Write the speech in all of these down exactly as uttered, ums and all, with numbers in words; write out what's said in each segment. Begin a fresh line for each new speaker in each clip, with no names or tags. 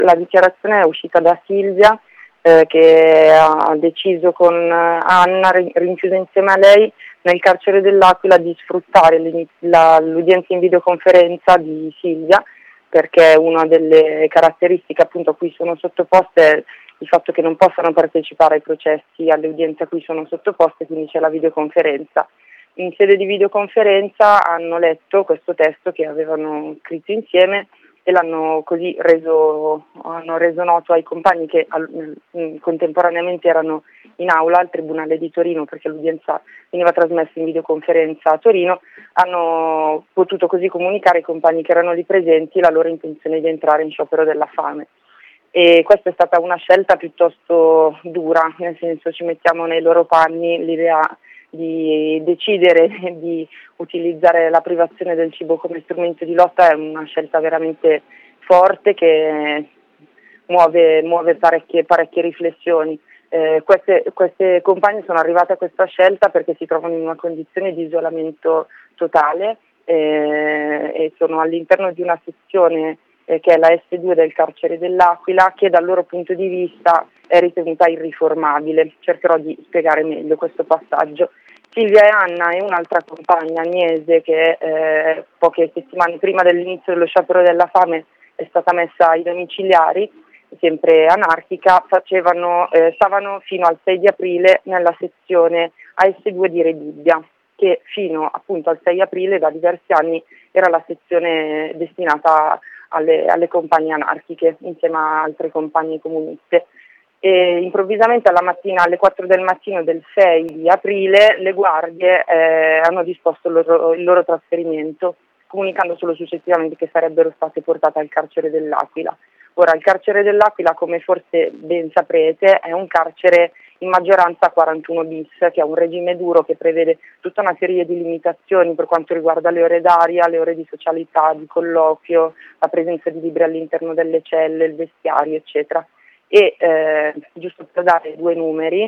La dichiarazione è uscita da Silvia, eh, che ha deciso con Anna, rinchiusa insieme a lei, nel carcere dell'Aquila, di sfruttare la, l'udienza in videoconferenza di Silvia, perché una delle caratteristiche appunto a cui sono sottoposte è il fatto che non possano partecipare ai processi, alle udienze a cui sono sottoposte, quindi c'è la videoconferenza. In sede di videoconferenza hanno letto questo testo che avevano scritto insieme e l'hanno così reso, hanno reso noto ai compagni che al, contemporaneamente erano in aula al Tribunale di Torino, perché l'udienza veniva trasmessa in videoconferenza a Torino. Hanno potuto così comunicare ai compagni che erano lì presenti la loro intenzione di entrare in sciopero della fame. E questa è stata una scelta piuttosto dura, nel senso, ci mettiamo nei loro panni, l'idea di decidere di utilizzare la privazione del cibo come strumento di lotta è una scelta veramente forte che muove, muove parecchie, parecchie riflessioni. Eh, queste, queste compagne sono arrivate a questa scelta perché si trovano in una condizione di isolamento totale eh, e sono all'interno di una sezione eh, che è la S due del carcere dell'Aquila, che dal loro punto di vista è ritenuta irriformabile. Cercherò di spiegare meglio questo passaggio. Silvia e Anna e un'altra compagna, Agnese, che eh, poche settimane prima dell'inizio dello sciopero della fame è stata messa ai domiciliari, sempre anarchica, facevano, eh, stavano fino al sei di aprile nella sezione A S due di Rebibbia, che fino appunto al sei aprile da diversi anni era la sezione destinata alle, alle compagne anarchiche, insieme a altre compagne comuniste. E improvvisamente alla mattina, alle quattro del mattino del sei di aprile, le guardie eh, hanno disposto il loro, il loro trasferimento, comunicando solo successivamente che sarebbero state portate al carcere dell'Aquila. Ora, il carcere dell'Aquila, come forse ben saprete, è un carcere in maggioranza quarantuno bis, che ha un regime duro che prevede tutta una serie di limitazioni per quanto riguarda le ore d'aria, le ore di socialità, di colloquio, la presenza di libri all'interno delle celle, il vestiario, eccetera. E eh, giusto per dare due numeri,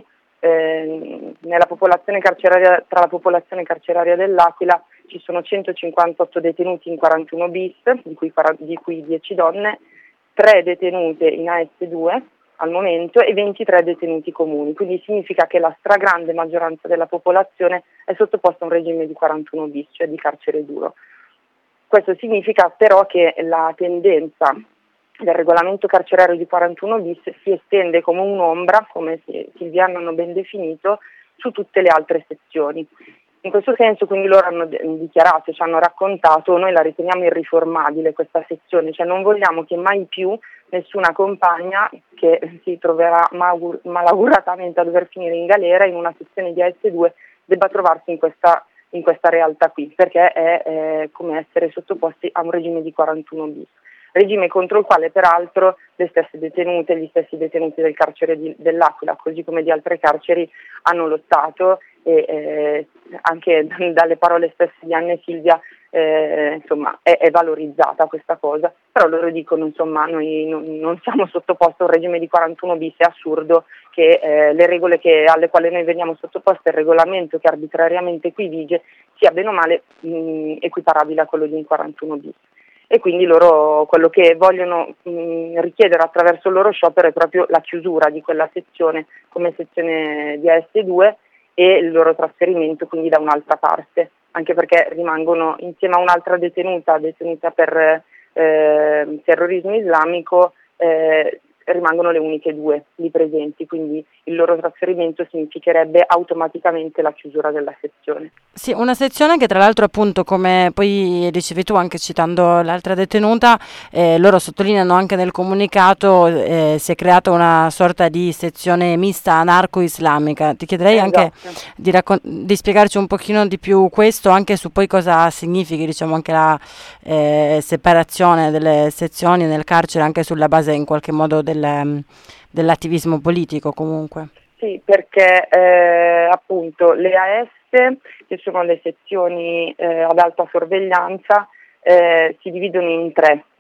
eh, nella popolazione carceraria, tra la popolazione carceraria dell'Aquila ci sono centocinquantotto detenuti in quarantuno bis, di cui, di cui dieci donne, tre detenute in A S due al momento e ventitré detenuti comuni, quindi significa che la stragrande maggioranza della popolazione è sottoposta a un regime di quarantuno bis, cioè di carcere duro. Questo significa però che la tendenza del regolamento carcerario di quarantuno bis si estende come un'ombra, come Silvia hanno ben definito, su tutte le altre sezioni. In questo senso quindi loro hanno dichiarato, ci hanno raccontato, noi la riteniamo irriformabile questa sezione, cioè non vogliamo che mai più nessuna compagna che si troverà malagur- malauguratamente a dover finire in galera in una sezione di A S due debba trovarsi in questa, in questa realtà qui, perché è eh, come essere sottoposti a un regime di quarantuno bis. Regime contro il quale peraltro le stesse detenute, gli stessi detenuti del carcere di, dell'Aquila, così come di altre carceri, hanno lottato e eh, anche dalle parole stesse di Anna e Silvia eh, insomma è, è valorizzata questa cosa, però loro dicono insomma noi non, non siamo sottoposti a un regime di quarantuno bis, è assurdo che eh, le regole che, alle quali noi veniamo sottoposti, il regolamento che arbitrariamente qui vige, sia bene o male mh, equiparabile a quello di un quarantuno bis. E quindi loro quello che vogliono mh, richiedere attraverso il loro sciopero è proprio la chiusura di quella sezione come sezione di A S due e il loro trasferimento quindi da un'altra parte, anche perché rimangono insieme a un'altra detenuta, detenuta per eh, terrorismo islamico, eh, rimangono le uniche due lì presenti, quindi il loro trasferimento significherebbe automaticamente la chiusura della sezione.
Sì, una sezione che tra l'altro appunto, come poi dicevi tu anche citando l'altra detenuta, eh, loro sottolineano anche nel comunicato eh, si è creata una sorta di sezione mista anarco-islamica. Ti chiederei
Esatto.
anche di, raccon- di spiegarci un pochino di più questo, anche su poi cosa significhi, diciamo, anche la eh, separazione delle sezioni nel carcere, anche sulla base in qualche modo del, dell'attivismo politico comunque.
Sì, perché eh, appunto le A S, che sono le sezioni eh, ad alta sorveglianza, eh, si dividono in tre.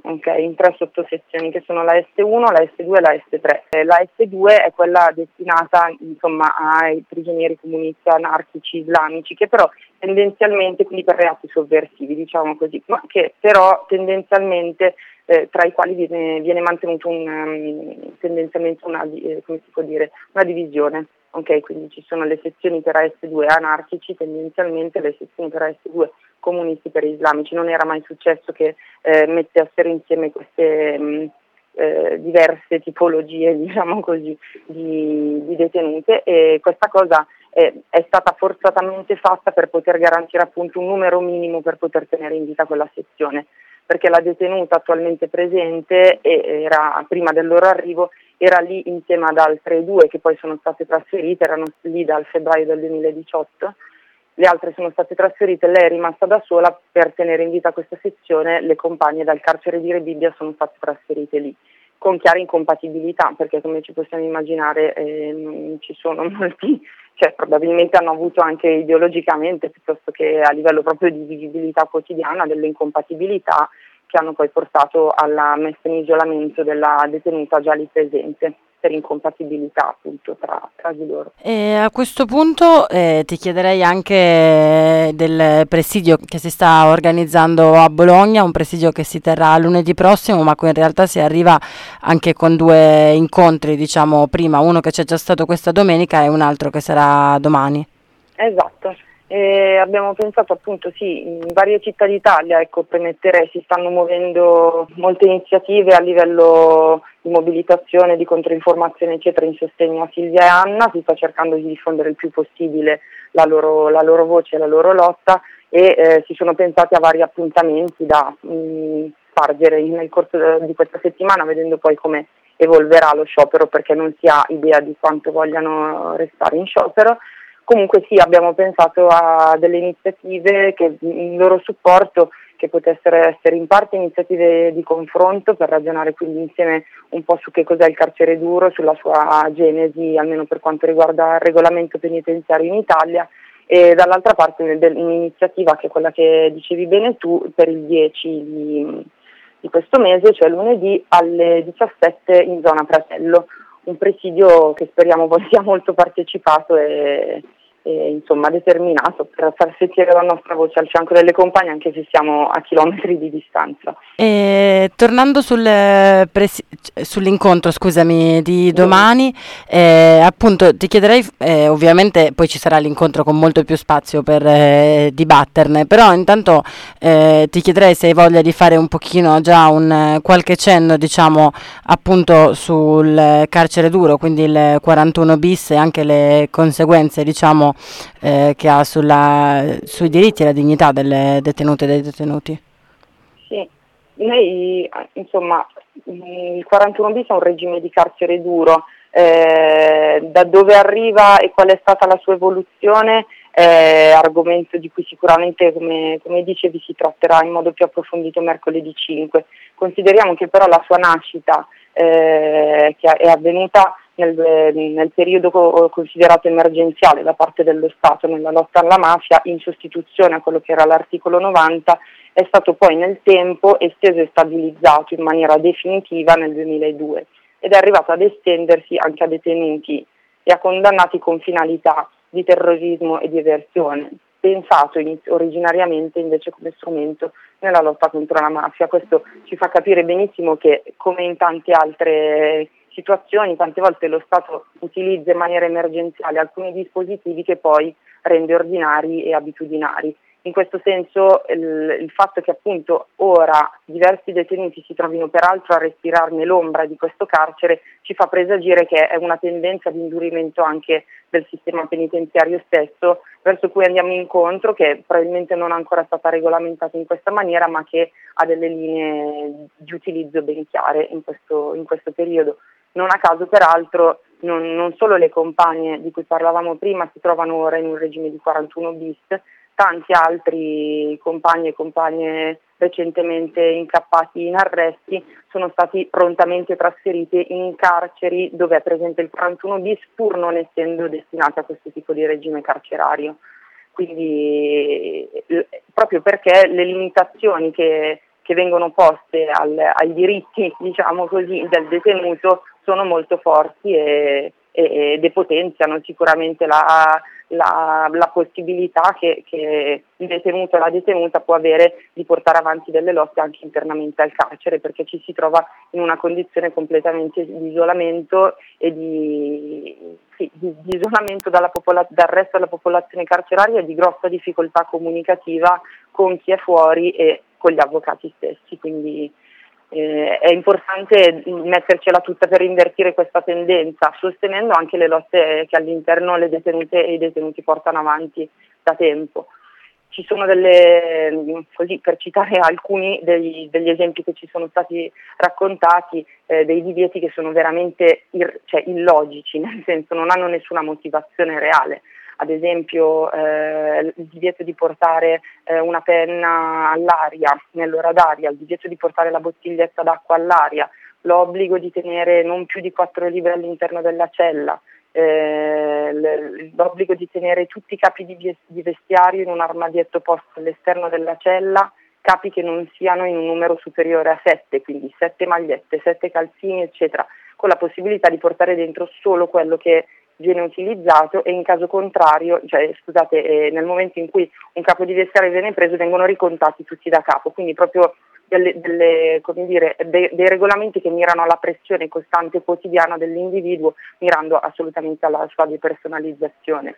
ok, in tre sottosezioni che sono la S uno, la S due e la S tre. Eh, la S due è quella destinata insomma ai prigionieri comunisti anarchici islamici, che però tendenzialmente, quindi per reati sovversivi diciamo così, ma che però tendenzialmente eh, tra i quali viene, viene mantenuto un, um, tendenzialmente una, eh, come si può dire, una divisione. Ok, quindi ci sono le sezioni per A S due anarchici, tendenzialmente le sezioni per A S due comunisti per islamici. Non era mai successo che eh, mettessero insieme queste mh, eh, diverse tipologie, diciamo così, di, di detenute, e questa cosa è, è stata forzatamente fatta per poter garantire appunto un numero minimo per poter tenere in vita quella sezione, perché la detenuta attualmente presente era, prima del loro arrivo, era lì insieme ad altre due che poi sono state trasferite, erano lì dal febbraio del duemiladiciotto, le altre sono state trasferite, lei è rimasta da sola per tenere in vita questa sezione, le compagne dal carcere di Rebibbia sono state trasferite lì, con chiare incompatibilità, perché come ci possiamo immaginare eh, ci sono molti, cioè probabilmente hanno avuto anche ideologicamente, piuttosto che a livello proprio di vivibilità quotidiana, delle incompatibilità che hanno poi portato alla messa in isolamento della detenuta già lì presente, per incompatibilità appunto tra, tra di loro.
E a questo punto eh, ti chiederei anche del presidio che si sta organizzando a Bologna, un presidio che si terrà lunedì prossimo, ma qui in realtà si arriva anche con due incontri, diciamo prima, uno che c'è già stato questa domenica e un altro che sarà domani.
Esatto. E abbiamo pensato appunto sì, in varie città d'Italia, ecco, premetterei, si stanno muovendo molte iniziative a livello di mobilitazione, di controinformazione eccetera in sostegno a Silvia e Anna, si sta cercando di diffondere il più possibile la loro, la loro voce, la loro lotta, e eh, si sono pensati a vari appuntamenti da mh, spargere nel corso di questa settimana, vedendo poi come evolverà lo sciopero, perché non si ha idea di quanto vogliano restare in sciopero. Comunque sì, abbiamo pensato a delle iniziative che in loro supporto, che potessero essere in parte iniziative di confronto per ragionare quindi insieme un po' su che cos'è il carcere duro, sulla sua genesi, almeno per quanto riguarda il regolamento penitenziario in Italia, e dall'altra parte un'iniziativa che è quella che dicevi bene tu, per il dieci di, di questo mese, cioè lunedì alle diciassette in zona Fratello, un presidio che speriamo sia molto partecipato e, e insomma determinato per far sentire la nostra voce al fianco delle compagne, anche se siamo a chilometri di distanza.
E tornando sul presi- sull'incontro, scusami, di domani, eh, appunto ti chiederei, eh, ovviamente poi ci sarà l'incontro con molto più spazio per eh, dibatterne, però intanto eh, ti chiederei se hai voglia di fare un pochino già un eh, qualche cenno, diciamo, appunto sul carcere duro, quindi il quarantuno bis e anche le conseguenze, diciamo, eh, che ha sulla, sui diritti e la dignità delle detenute e dei detenuti.
Sì. Noi, insomma, il quarantuno bis è un regime di carcere duro, eh, da dove arriva e qual è stata la sua evoluzione è argomento di cui sicuramente, come, come dicevi, si tratterà in modo più approfondito mercoledì cinque. Consideriamo che però la sua nascita, eh, che è avvenuta nel, nel periodo considerato emergenziale da parte dello Stato nella lotta alla mafia, in sostituzione a quello che era l'articolo novanta, è stato poi nel tempo esteso e stabilizzato in maniera definitiva nel duemiladue ed è arrivato ad estendersi anche a detenuti e a condannati con finalità di terrorismo e di eversione, pensato in, originariamente invece come strumento nella lotta contro la mafia. Questo ci fa capire benissimo che, come in tante altre situazioni, tante volte lo Stato utilizza in maniera emergenziale alcuni dispositivi che poi rende ordinari e abitudinari. In questo senso il, il fatto che appunto ora diversi detenuti si trovino peraltro a respirarne l'ombra di questo carcere ci fa presagire che è una tendenza di indurimento anche del sistema penitenziario stesso, verso cui andiamo incontro, che probabilmente non è ancora stata regolamentata in questa maniera, ma che ha delle linee di utilizzo ben chiare in questo, in questo periodo. Non a caso peraltro non, non solo le compagne di cui parlavamo prima si trovano ora in un regime di quarantuno bis, tanti altri compagni e compagne recentemente incappati in arresti sono stati prontamente trasferiti in carceri dove è presente il quarantuno bis, pur non essendo destinati a questo tipo di regime carcerario. Quindi proprio perché le limitazioni che che vengono poste al, ai diritti, diciamo così, del detenuto sono molto forti e, e, e depotenziano sicuramente la, la, la possibilità che, che il detenuto o la detenuta può avere di portare avanti delle lotte anche internamente al carcere, perché ci si trova in una condizione completamente di isolamento e di, sì, di, di isolamento dalla popola- dal resto della popolazione carceraria e di grossa difficoltà comunicativa con chi è fuori e con gli avvocati stessi, quindi eh, è importante mettercela tutta per invertire questa tendenza, sostenendo anche le lotte che all'interno le detenute e i detenuti portano avanti da tempo. Ci sono delle, così per citare alcuni dei, degli esempi che ci sono stati raccontati, eh, dei divieti che sono veramente ir, cioè, illogici, nel senso non hanno nessuna motivazione reale. Ad esempio eh, il divieto di portare eh, una penna all'aria, nell'ora d'aria, il divieto di portare la bottiglietta d'acqua all'aria, l'obbligo di tenere non più di quattro libri all'interno della cella, eh, l'obbligo di tenere tutti i capi di, di vestiario in un armadietto posto all'esterno della cella, capi che non siano in un numero superiore a sette, quindi sette magliette, sette calzini, eccetera, con la possibilità di portare dentro solo quello che viene utilizzato e in caso contrario, cioè scusate, eh, nel momento in cui un capo di vestiario viene preso vengono ricontati tutti da capo, quindi proprio delle, delle, come dire, de, dei regolamenti che mirano alla pressione costante e quotidiana dell'individuo, mirando assolutamente alla sua depersonalizzazione.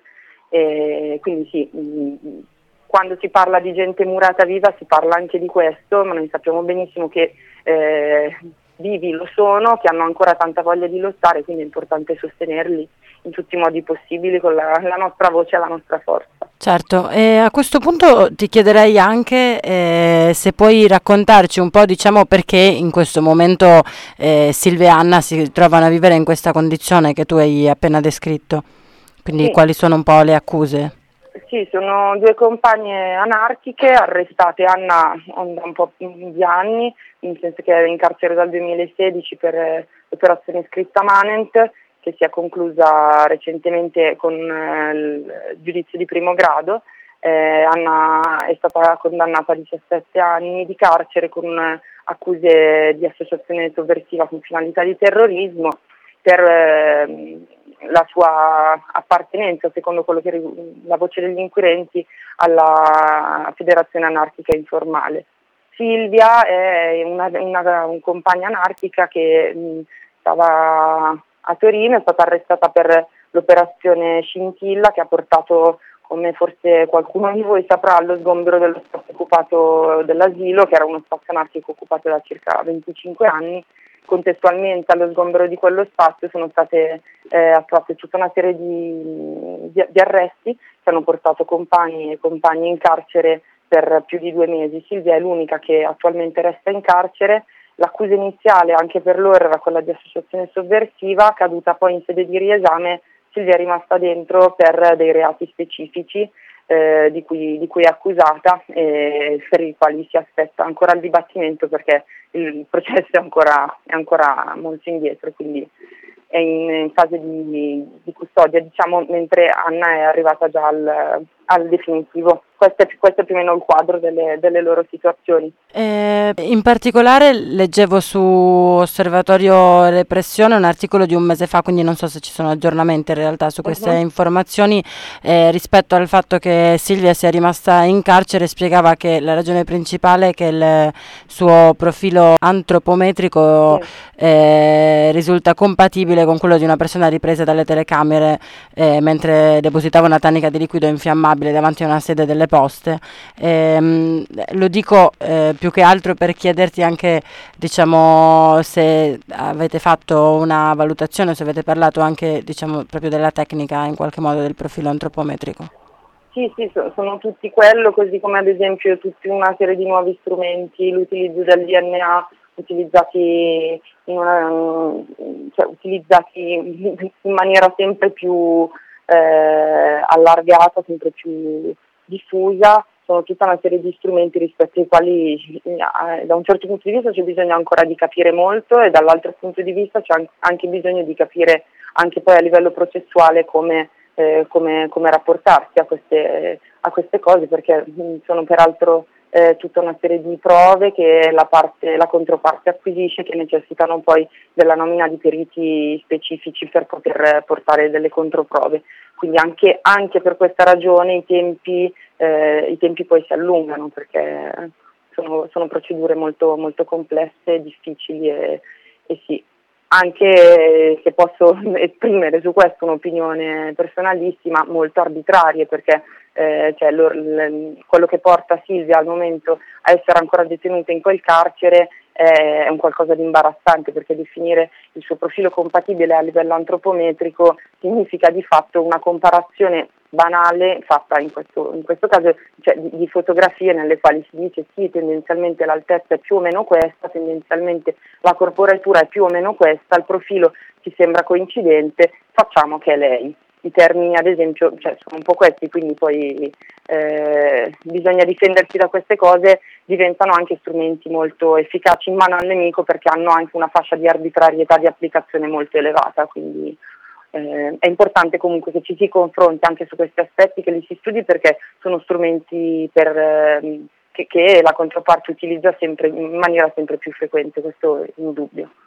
E quindi sì, mh, quando si parla di gente murata viva si parla anche di questo, ma noi sappiamo benissimo che eh, vivi lo sono, che hanno ancora tanta voglia di lottare, quindi è importante sostenerli in tutti i modi possibili con la, la nostra voce e la nostra forza.
Certo, e a questo punto ti chiederei anche eh, se puoi raccontarci un po', diciamo, perché in questo momento eh, Silvia e Anna si trovano a vivere in questa condizione che tu hai appena descritto, quindi
Sì.
Quali sono un po' le accuse?
Sì, sono due compagne anarchiche arrestate, Anna da un po' di anni, nel senso che è in carcere dal duemilasedici per eh, l'operazione Scritta Manent, che si è conclusa recentemente con eh, il giudizio di primo grado. Eh, Anna è stata condannata a diciassette anni di carcere con eh, accuse di associazione sovversiva con finalità di terrorismo per eh, la sua appartenenza, secondo quello che la voce degli inquirenti, alla Federazione Anarchica Informale. Silvia è una, una un compagna anarchica che mh, stava a Torino, è stata arrestata per l'operazione Scintilla, che ha portato, come forse qualcuno di voi saprà, allo sgombero dello spazio occupato dell'asilo, che era uno spazio anarchico occupato da circa venticinque anni. Contestualmente allo sgombero di quello spazio sono state eh, attuate tutta una serie di, di, di arresti che hanno portato compagni e compagni in carcere per più di due mesi. Silvia è l'unica che attualmente resta in carcere. L'accusa iniziale anche per loro era quella di associazione sovversiva, caduta poi in sede di riesame. Silvia è rimasta dentro per dei reati specifici eh, di, cui, di cui è accusata e per i quali si aspetta ancora il dibattimento, perché il processo è ancora, è ancora molto indietro, quindi è in, in fase di, di custodia, diciamo, mentre Anna è arrivata già al, al definitivo. Questo è, questo è più o meno il quadro delle, delle loro situazioni.
Eh, in particolare leggevo su Osservatorio Repressione un articolo di un mese fa, quindi non so se ci sono aggiornamenti in realtà su queste uh-huh. informazioni eh, rispetto al fatto che Silvia sia rimasta in carcere. Spiegava che la ragione principale è che il suo profilo antropometrico sì. eh, risulta compatibile con quello di una persona ripresa dalle telecamere eh, mentre depositava una tanica di liquido infiammabile davanti a una sede delle poste. Eh, lo dico eh, più che altro per chiederti anche, diciamo, se avete fatto una valutazione, se avete parlato anche, diciamo, proprio della tecnica in qualche modo del profilo antropometrico.
Sì, sì, sono tutti quello, così come ad esempio tutta una serie di nuovi strumenti, l'utilizzo del D N A utilizzati in, una, cioè, utilizzati in maniera sempre più eh, allargata, sempre più diffusa. Sono tutta una serie di strumenti rispetto ai quali eh, da un certo punto di vista c'è bisogno ancora di capire molto e dall'altro punto di vista c'è anche bisogno di capire anche poi a livello processuale come, eh, come, come rapportarsi a queste, a queste cose, perché mh, sono peraltro eh, tutta una serie di prove che la, parte, la controparte acquisisce, che necessitano poi della nomina di periti specifici per poter portare delle controprove. Quindi anche, anche per questa ragione i tempi, eh, i tempi poi si allungano, perché sono, sono procedure molto, molto complesse, difficili e, e sì. Anche se posso esprimere su questo un'opinione personalissima, molto arbitrarie, perché eh, cioè, lo, l, quello che porta Silvia al momento a essere ancora detenuta in quel carcere eh, è un qualcosa di imbarazzante, perché definire il suo profilo compatibile a livello antropometrico significa di fatto una comparazione banale fatta in questo, in questo caso, cioè, di, di fotografie nelle quali si dice sì, tendenzialmente l'altezza è più o meno questa, tendenzialmente la corporatura è più o meno questa, il profilo ci sembra coincidente, facciamo che è lei. I termini ad esempio, cioè, sono un po' questi, quindi poi eh, bisogna difendersi da queste cose, diventano anche strumenti molto efficaci in mano al nemico, perché hanno anche una fascia di arbitrarietà di applicazione molto elevata, quindi Eh, è importante comunque che ci si confronti anche su questi aspetti, che li si studi, perché sono strumenti per, eh, che, che la controparte utilizza sempre in maniera sempre più frequente, questo è indubbio.